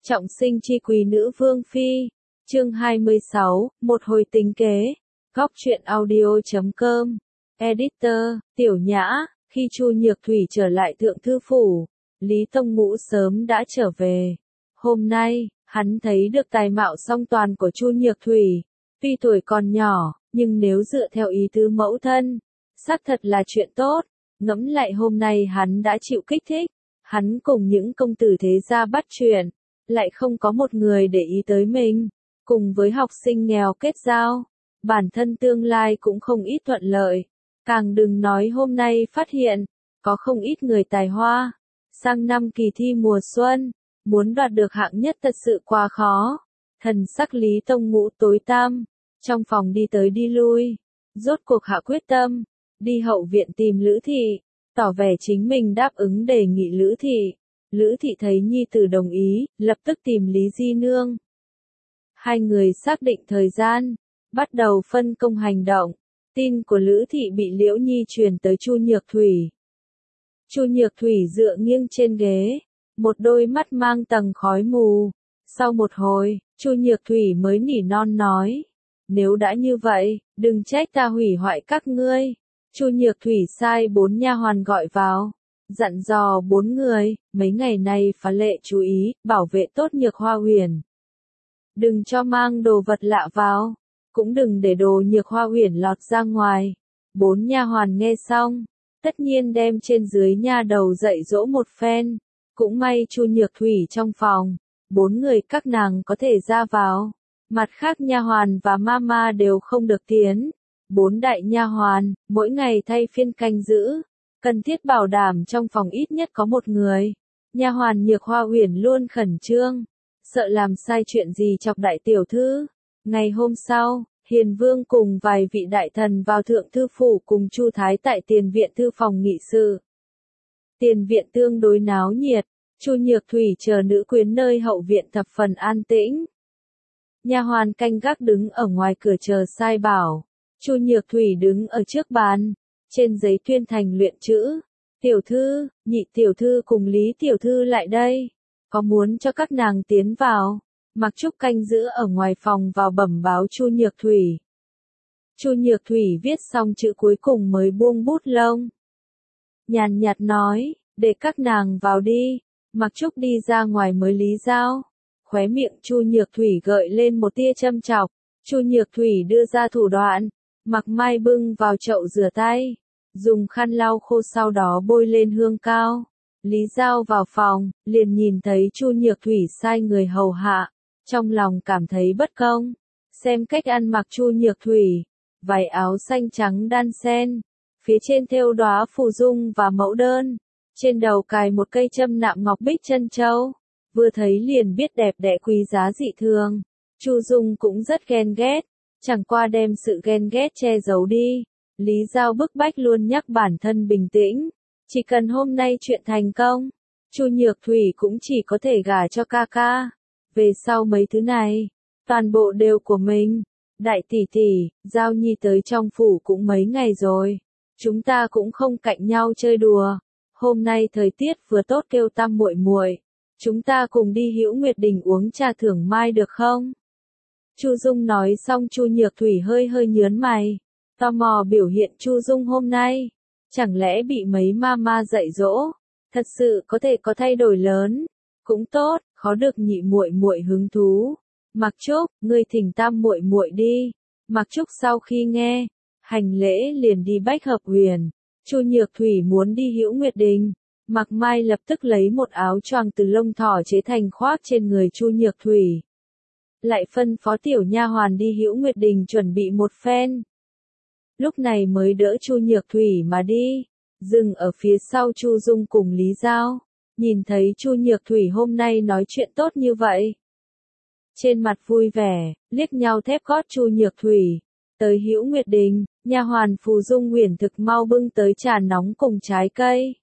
Trọng sinh chi quý nữ vương phi. Chương 26, một hồi tính kế. Góc truyện audio.com. Editor, Tiểu Nhã. Khi Chu Nhược Thủy trở lại Thượng Thư Phủ, Lý Tông Ngũ sớm đã trở về. Hôm nay, hắn thấy được tài mạo song toàn của Chu Nhược Thủy. Tuy tuổi còn nhỏ, nhưng nếu dựa theo ý tứ mẫu thân, xác thật là chuyện tốt. Ngẫm lại hôm nay hắn đã chịu kích thích. Hắn cùng những công tử thế gia bắt chuyện, lại không có một người để ý tới mình. Cùng với học sinh nghèo kết giao, bản thân tương lai cũng không ít thuận lợi. Càng đừng nói hôm nay phát hiện, có không ít người tài hoa. Sang năm kỳ thi mùa xuân, muốn đoạt được hạng nhất thật sự quá khó. Thần sắc Lý Tông Ngũ tối tăm, trong phòng đi tới đi lui, rốt cuộc hạ quyết tâm, đi hậu viện tìm Lữ Thị, tỏ vẻ chính mình đáp ứng đề nghị Lữ Thị. Lữ Thị thấy nhi tử đồng ý, lập tức tìm Lý Di Nương. Hai người xác định thời gian, bắt đầu phân công hành động. Tin của Lữ Thị bị Liễu Nhi truyền tới Chu Nhược Thủy. Chu Nhược Thủy dựa nghiêng trên ghế, một đôi mắt mang tầng khói mù. Sau một hồi, Chu Nhược Thủy mới nỉ non nói, nếu đã như vậy, đừng trách ta hủy hoại các ngươi. Chu Nhược Thủy sai 4 nha hoàn gọi vào, dặn dò 4 người, mấy ngày nay phá lệ chú ý, bảo vệ tốt Nhược Hoa Huyền. Đừng cho mang đồ vật lạ vào, cũng đừng để đồ Nhược Hoa Huyền lọt ra ngoài. 4 nha hoàn nghe xong, tất nhiên đem trên dưới nha đầu dạy dỗ một phen. Cũng may Chu Nhược Thủy trong phòng, 4 người các nàng có thể ra vào. Mặt khác nha hoàn và mama đều không được tiến. 4 đại nha hoàn, mỗi ngày thay phiên canh giữ, cần thiết bảo đảm trong phòng ít nhất có một người. Nha hoàn Nhược Hoa Huyền luôn khẩn trương, sợ làm sai chuyện gì chọc đại tiểu thư. Ngày hôm sau, Hiền Vương cùng vài vị đại thần vào Thượng Thư Phủ cùng Chu Thái tại tiền viện thư phòng nghị sự. Tiền viện tương đối náo nhiệt, Chu Nhược Thủy chờ nữ quyến nơi hậu viện thập phần an tĩnh. Nha hoàn canh gác đứng ở ngoài cửa chờ sai bảo. Chu Nhược Thủy đứng ở trước bàn, trên giấy tuyên thành luyện chữ. Tiểu thư, nhị tiểu thư cùng Lý tiểu thư lại đây, có muốn cho các nàng tiến vào. Mặc Trúc canh giữ ở ngoài phòng vào bẩm báo Chu Nhược Thủy. Chu Nhược Thủy viết xong chữ cuối cùng mới buông bút lông. Nhàn nhạt nói, để các nàng vào đi. Mặc Trúc đi ra ngoài mới lý giao. Khóe miệng Chu Nhược Thủy gợi lên một tia châm chọc. Chu Nhược Thủy đưa ra thủ đoạn. Mặc Mai bưng vào chậu rửa tay, dùng khăn lau khô sau đó bôi lên hương cao. Lý Giao vào phòng, liền nhìn thấy Chu Nhược Thủy sai người hầu hạ, trong lòng cảm thấy bất công. Xem cách ăn mặc Chu Nhược Thủy, váy áo xanh trắng đan xen, phía trên thêu đóa phù dung và mẫu đơn, trên đầu cài một cây châm nạm ngọc bích chân châu, vừa thấy liền biết đẹp đẽ quý giá dị thường. Chu Dung cũng rất ghen ghét. Chẳng qua đem sự ghen ghét che giấu đi. Lý Giao bức bách luôn nhắc bản thân bình tĩnh. Chỉ cần hôm nay chuyện thành công, Chu Nhược Thủy cũng chỉ có thể gả cho ca ca. Về sau mấy thứ này, toàn bộ đều của mình. Đại tỷ tỷ, Giao Nhi tới trong phủ cũng mấy ngày rồi. Chúng ta cũng không cạnh nhau chơi đùa. Hôm nay thời tiết vừa tốt kêu tam muội muội, chúng ta cùng đi Hữu Nguyệt Đình uống trà thưởng mai được không? Chu Dung nói xong Chu Nhược Thủy hơi hơi nhớn mày, tò mò biểu hiện Chu Dung hôm nay, chẳng lẽ bị mấy mama dạy dỗ, thật sự có thể có thay đổi lớn, cũng tốt, khó được nhị muội muội hứng thú. Mặc Trúc, ngươi thỉnh tam muội muội đi. Mặc Trúc sau khi nghe, hành lễ liền đi Bách Hợp Huyền. Chu Nhược Thủy muốn đi Hữu Nguyệt Đình, Mặc Mai lập tức lấy một áo choàng từ lông thỏ chế thành khoác trên người Chu Nhược Thủy. Lại phân phó tiểu nha hoàn đi Hữu Nguyệt Đình chuẩn bị một phen. Lúc này mới đỡ Chu Nhược Thủy mà đi, dừng ở phía sau Chu Dung cùng Lý Giao, nhìn thấy Chu Nhược Thủy hôm nay nói chuyện tốt như vậy. Trên mặt vui vẻ, liếc nhau thép gót Chu Nhược Thủy, tới Hữu Nguyệt Đình, nha hoàn Phù Dung Huyền thực mau bưng tới trà nóng cùng trái cây.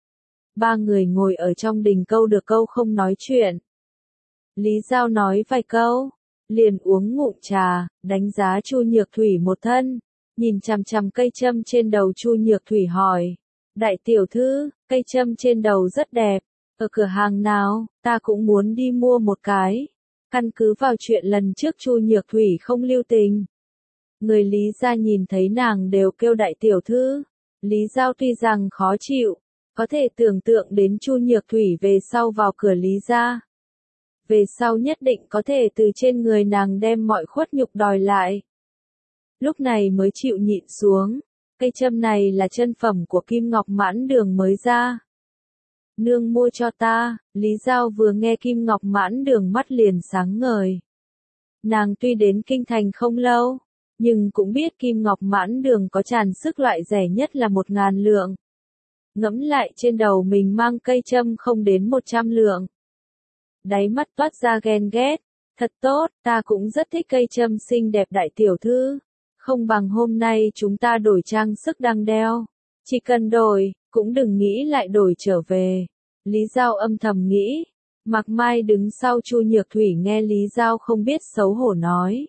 Ba người ngồi ở trong đình câu được câu không nói chuyện. Lý Giao nói vài câu, liền uống ngụm trà, đánh giá Chu Nhược Thủy một thân, nhìn chằm chằm cây châm trên đầu Chu Nhược Thủy hỏi, đại tiểu thư, cây châm trên đầu rất đẹp, Ở cửa hàng nào, ta cũng muốn đi mua một cái. Căn cứ vào chuyện lần trước Chu Nhược Thủy không lưu tình. Người Lý gia nhìn thấy nàng đều kêu đại tiểu thư. Lý Giao tuy rằng khó chịu, có thể tưởng tượng đến Chu Nhược Thủy về sau vào cửa Lý gia. Về sau nhất định có thể từ trên người nàng đem mọi khuất nhục đòi lại. Lúc này mới chịu nhịn xuống. Cây châm này là chân phẩm của Kim Ngọc Mãn Đường mới ra. Nương mua cho ta. Lý Giao vừa nghe Kim Ngọc Mãn Đường mắt liền sáng ngời. Nàng tuy đến kinh thành không lâu, nhưng cũng biết Kim Ngọc Mãn Đường có tràn sức loại rẻ nhất là 1.000 lượng. Ngẫm lại trên đầu mình mang cây châm không đến 100 lượng. Đáy mắt toát ra ghen ghét. Thật tốt, ta cũng rất thích cây châm xinh đẹp đại tiểu thư. Không bằng hôm nay chúng ta đổi trang sức đang đeo. Chỉ cần đổi, cũng đừng nghĩ lại đổi trở về. Lý Giao âm thầm nghĩ. Mạc Mai đứng sau Chu Nhược Thủy nghe Lý Giao không biết xấu hổ nói.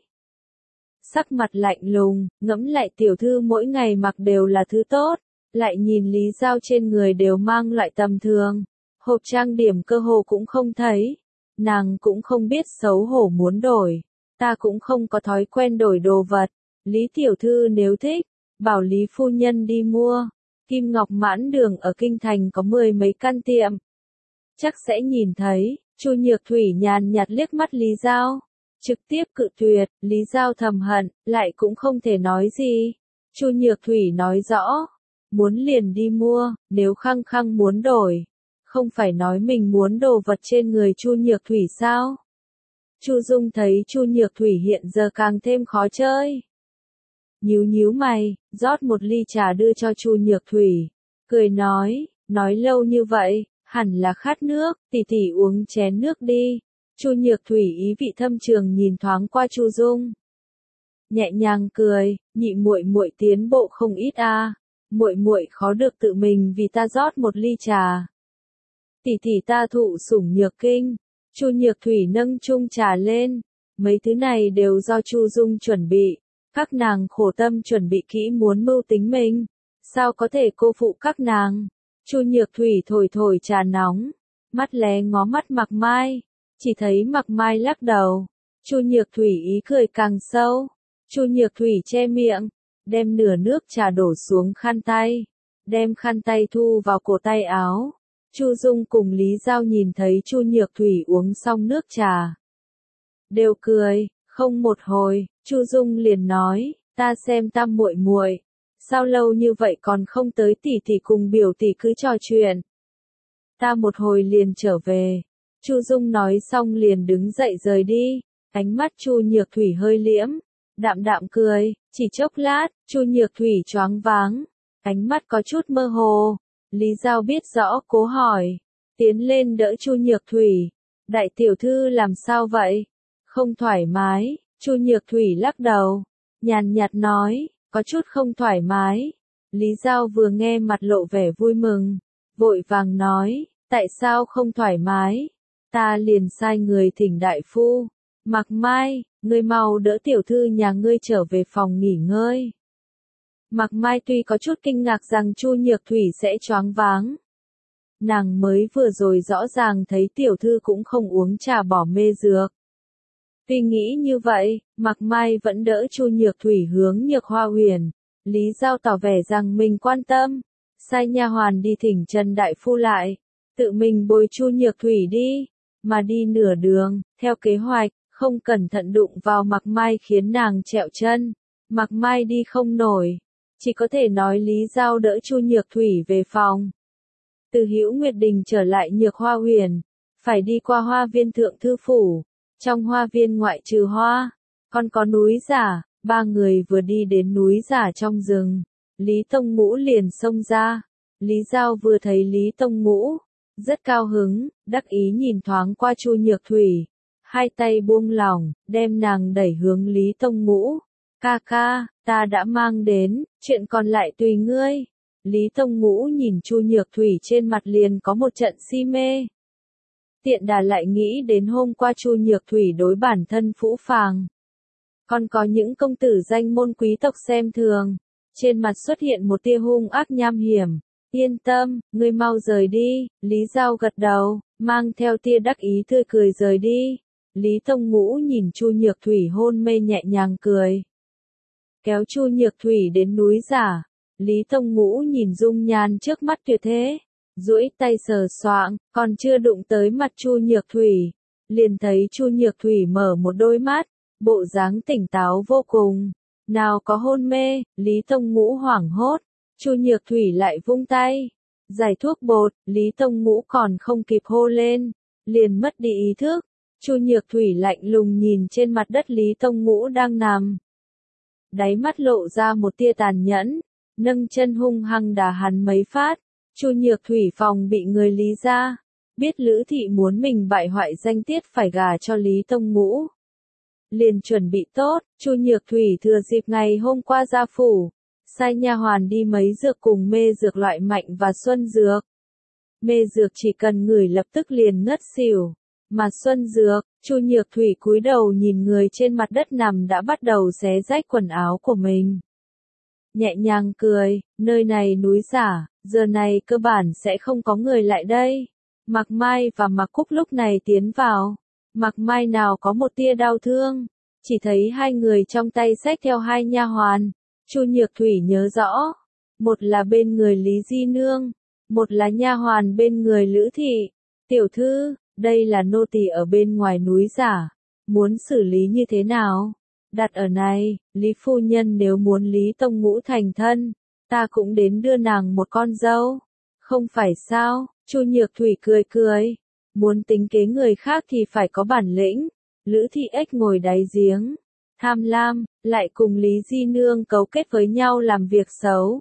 Sắc mặt lạnh lùng, ngẫm lại tiểu thư mỗi ngày mặc đều là thứ tốt. Lại nhìn Lý Giao trên người đều mang loại tầm thường. Hộp trang điểm cơ hồ cũng không thấy. Nàng cũng không biết xấu hổ muốn đổi. Ta cũng không có thói quen đổi đồ vật. Lý tiểu thư nếu thích, bảo Lý phu nhân đi mua. Kim Ngọc Mãn Đường ở kinh thành có 10 mấy căn tiệm. Chắc sẽ nhìn thấy. Chu Nhược Thủy nhàn nhạt liếc mắt Lý Giao. Trực tiếp cự tuyệt. Lý Giao thầm hận, lại cũng không thể nói gì. Chu Nhược Thủy nói rõ. Muốn liền đi mua, nếu khăng khăng muốn đổi. Không phải nói mình muốn đồ vật trên người Chu Nhược Thủy sao? Chu Dung thấy Chu Nhược Thủy hiện giờ càng thêm khó chơi. Nhíu nhíu mày, rót một ly trà đưa cho Chu Nhược Thủy. Cười nói lâu như vậy, hẳn là khát nước, tỷ tỷ uống chén nước đi. Chu Nhược Thủy ý vị thâm trường nhìn thoáng qua Chu Dung. Nhẹ nhàng cười, nhị muội muội tiến bộ không ít a. Muội muội khó được tự mình vì ta rót một ly trà. Tỷ tỷ ta thụ sủng nhược kinh. Chu Nhược Thủy nâng chung trà lên. Mấy thứ này đều do Chu Dung chuẩn bị. Các nàng khổ tâm chuẩn bị kỹ muốn mưu tính mình. Sao có thể cô phụ các nàng? Chu Nhược Thủy thổi thổi trà nóng. Mắt lé ngó mắt Mạc Mai. Chỉ thấy Mạc Mai lắc đầu. Chu Nhược Thủy ý cười càng sâu. Chu Nhược Thủy che miệng. Đem nửa nước trà đổ xuống khăn tay. Đem khăn tay thu vào cổ tay áo. Chu Dung cùng Lý Giao nhìn thấy Chu Nhược Thủy uống xong nước trà. Đều cười, không một hồi, Chu Dung liền nói, ta xem tam muội muội, sao lâu như vậy còn không tới tỷ tỷ cùng biểu tỷ cứ trò chuyện. Ta một hồi liền trở về. Chu Dung nói xong liền đứng dậy rời đi, ánh mắt Chu Nhược Thủy hơi liễm, đạm đạm cười, chỉ chốc lát, Chu Nhược Thủy choáng váng, ánh mắt có chút mơ hồ. Lý Giao biết rõ cố hỏi, tiến lên đỡ Chu Nhược Thủy. Đại tiểu thư làm sao vậy? Không thoải mái. Chu Nhược Thủy lắc đầu, nhàn nhạt nói, có chút không thoải mái. Lý Giao vừa nghe mặt lộ vẻ vui mừng, vội vàng nói, tại sao không thoải mái? Ta liền sai người thỉnh đại phu. Mạc Mai, ngươi mau đỡ tiểu thư nhà ngươi trở về phòng nghỉ ngơi. Mạc Mai tuy có chút kinh ngạc rằng Chu Nhược Thủy sẽ choáng váng. Nàng mới vừa rồi rõ ràng thấy tiểu thư cũng không uống trà bỏ mê dược. Tuy nghĩ như vậy, Mạc Mai vẫn đỡ Chu Nhược Thủy hướng Nhược Hoa Huyền. Lý Giao tỏ vẻ rằng mình quan tâm, sai nha hoàn đi thỉnh Trần đại phu lại, tự mình bồi Chu Nhược Thủy đi, mà đi nửa đường, theo kế hoạch, không cẩn thận đụng vào Mạc Mai khiến nàng trẹo chân. Mạc Mai đi không nổi, chỉ có thể nói Lý Giao đỡ Chu Nhược Thủy về phòng. Từ Hữu Nguyệt Đình trở lại Nhược Hoa Huyền, phải đi qua hoa viên thượng thư phủ. Trong hoa viên ngoại trừ hoa, còn có núi giả. Ba người vừa đi đến núi giả trong rừng, Lý Tông Ngũ liền xông ra. Lý Giao vừa thấy Lý Tông Ngũ, rất cao hứng, đắc ý nhìn thoáng qua Chu Nhược Thủy, hai tay buông lỏng, đem nàng đẩy hướng Lý Tông Ngũ. Ca ca, ta đã mang đến, chuyện còn lại tùy ngươi. Lý Tông Ngũ nhìn Chu Nhược Thủy trên mặt liền có một trận si mê. Tiện đà lại nghĩ đến hôm qua Chu Nhược Thủy đối bản thân phũ phàng. Còn có những công tử danh môn quý tộc xem thường. Trên mặt xuất hiện một tia hung ác nham hiểm. Yên tâm, ngươi mau rời đi, Lý Giao gật đầu, mang theo tia đắc ý tươi cười rời đi. Lý Tông Ngũ nhìn Chu Nhược Thủy hôn mê nhẹ nhàng cười. Kéo Chu Nhược Thủy đến núi giả. Lý Tông Ngũ nhìn dung nhan trước mắt tuyệt thế. Duỗi tay sờ soạng, còn chưa đụng tới mặt Chu Nhược Thủy. Liền thấy Chu Nhược Thủy mở một đôi mắt, bộ dáng tỉnh táo vô cùng. Nào có hôn mê, Lý Tông Ngũ hoảng hốt. Chu Nhược Thủy lại vung tay. Giải thuốc bột, Lý Tông Ngũ còn không kịp hô lên. Liền mất đi ý thức. Chu Nhược Thủy lạnh lùng nhìn trên mặt đất Lý Tông Ngũ đang nằm. Đáy mắt lộ ra một tia tàn nhẫn. Nâng chân hung hăng đá hắn mấy phát. Chu Nhược Thủy phòng bị người Lý ra. Biết Lữ Thị muốn mình bại hoại danh tiết phải gả cho Lý Tông Ngũ. Liền chuẩn bị tốt, Chu Nhược Thủy thừa dịp ngày hôm qua ra phủ. Sai nha hoàn đi mấy dược cùng mê dược loại mạnh và xuân dược. Mê dược chỉ cần ngửi lập tức liền ngất xỉu. Mà xuân dược, Chu Nhược Thủy cúi đầu nhìn người trên mặt đất nằm đã bắt đầu xé rách quần áo của mình. Nhẹ nhàng cười, nơi này núi giả, giờ này cơ bản sẽ không có người lại đây. Mạc Mai và Mạc Cúc lúc này tiến vào. Mạc Mai nào có một tia đau thương, chỉ thấy hai người trong tay xách theo hai nha hoàn. Chu Nhược Thủy nhớ rõ, một là bên người Lý Di Nương, một là nha hoàn bên người Lữ Thị. Tiểu thư, đây là nô tỳ ở bên ngoài núi giả, muốn xử lý như thế nào? Đặt ở này, Lý phu nhân nếu muốn Lý Tông Ngũ thành thân, ta cũng đến đưa nàng một con dâu. Không phải sao? Chu Nhược Thủy cười cười, muốn tính kế người khác thì phải có bản lĩnh. Lữ Thị ếch ngồi đáy giếng, tham lam, lại cùng Lý Di Nương cấu kết với nhau làm việc xấu.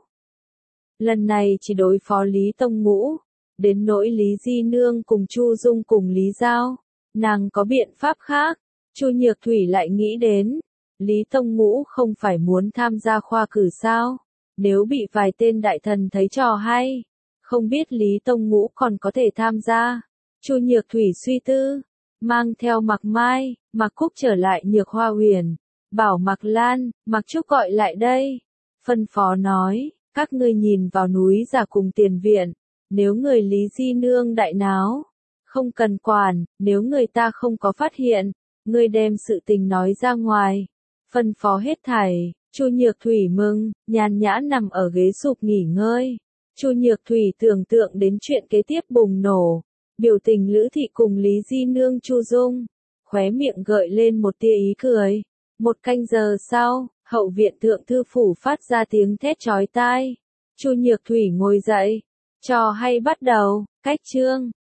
Lần này chỉ đối phó Lý Tông Ngũ, đến nỗi Lý Di Nương cùng Chu Dung cùng Lý Giao, nàng có biện pháp khác. Chu Nhược Thủy lại nghĩ đến, Lý Tông Ngũ không phải muốn tham gia khoa cử sao? Nếu bị vài tên đại thần thấy trò hay, không biết Lý Tông Ngũ còn có thể tham gia. Chu Nhược Thủy suy tư, mang theo Mạc Mai, Mạc Cúc trở lại Nhược Hoa Huyền, bảo Mạc Lan, Mạc Trúc gọi lại đây. Phân phó nói, các ngươi nhìn vào núi giả cùng tiền viện, nếu người Lý Di Nương đại náo, không cần quản, nếu người ta không có phát hiện, ngươi đem sự tình nói ra ngoài. Phân phó hết thảy, Chu Nhược Thủy mừng, nhàn nhã nằm ở ghế sụp nghỉ ngơi. Chu Nhược Thủy tưởng tượng đến chuyện kế tiếp bùng nổ, biểu tình Lữ Thị cùng Lý Di Nương Chu Dung, khóe miệng gợi lên một tia ý cười. Một canh giờ sau, hậu viện thượng thư phủ phát ra tiếng thét chói tai. Chu Nhược Thủy ngồi dậy, trò hay bắt đầu, cách chương.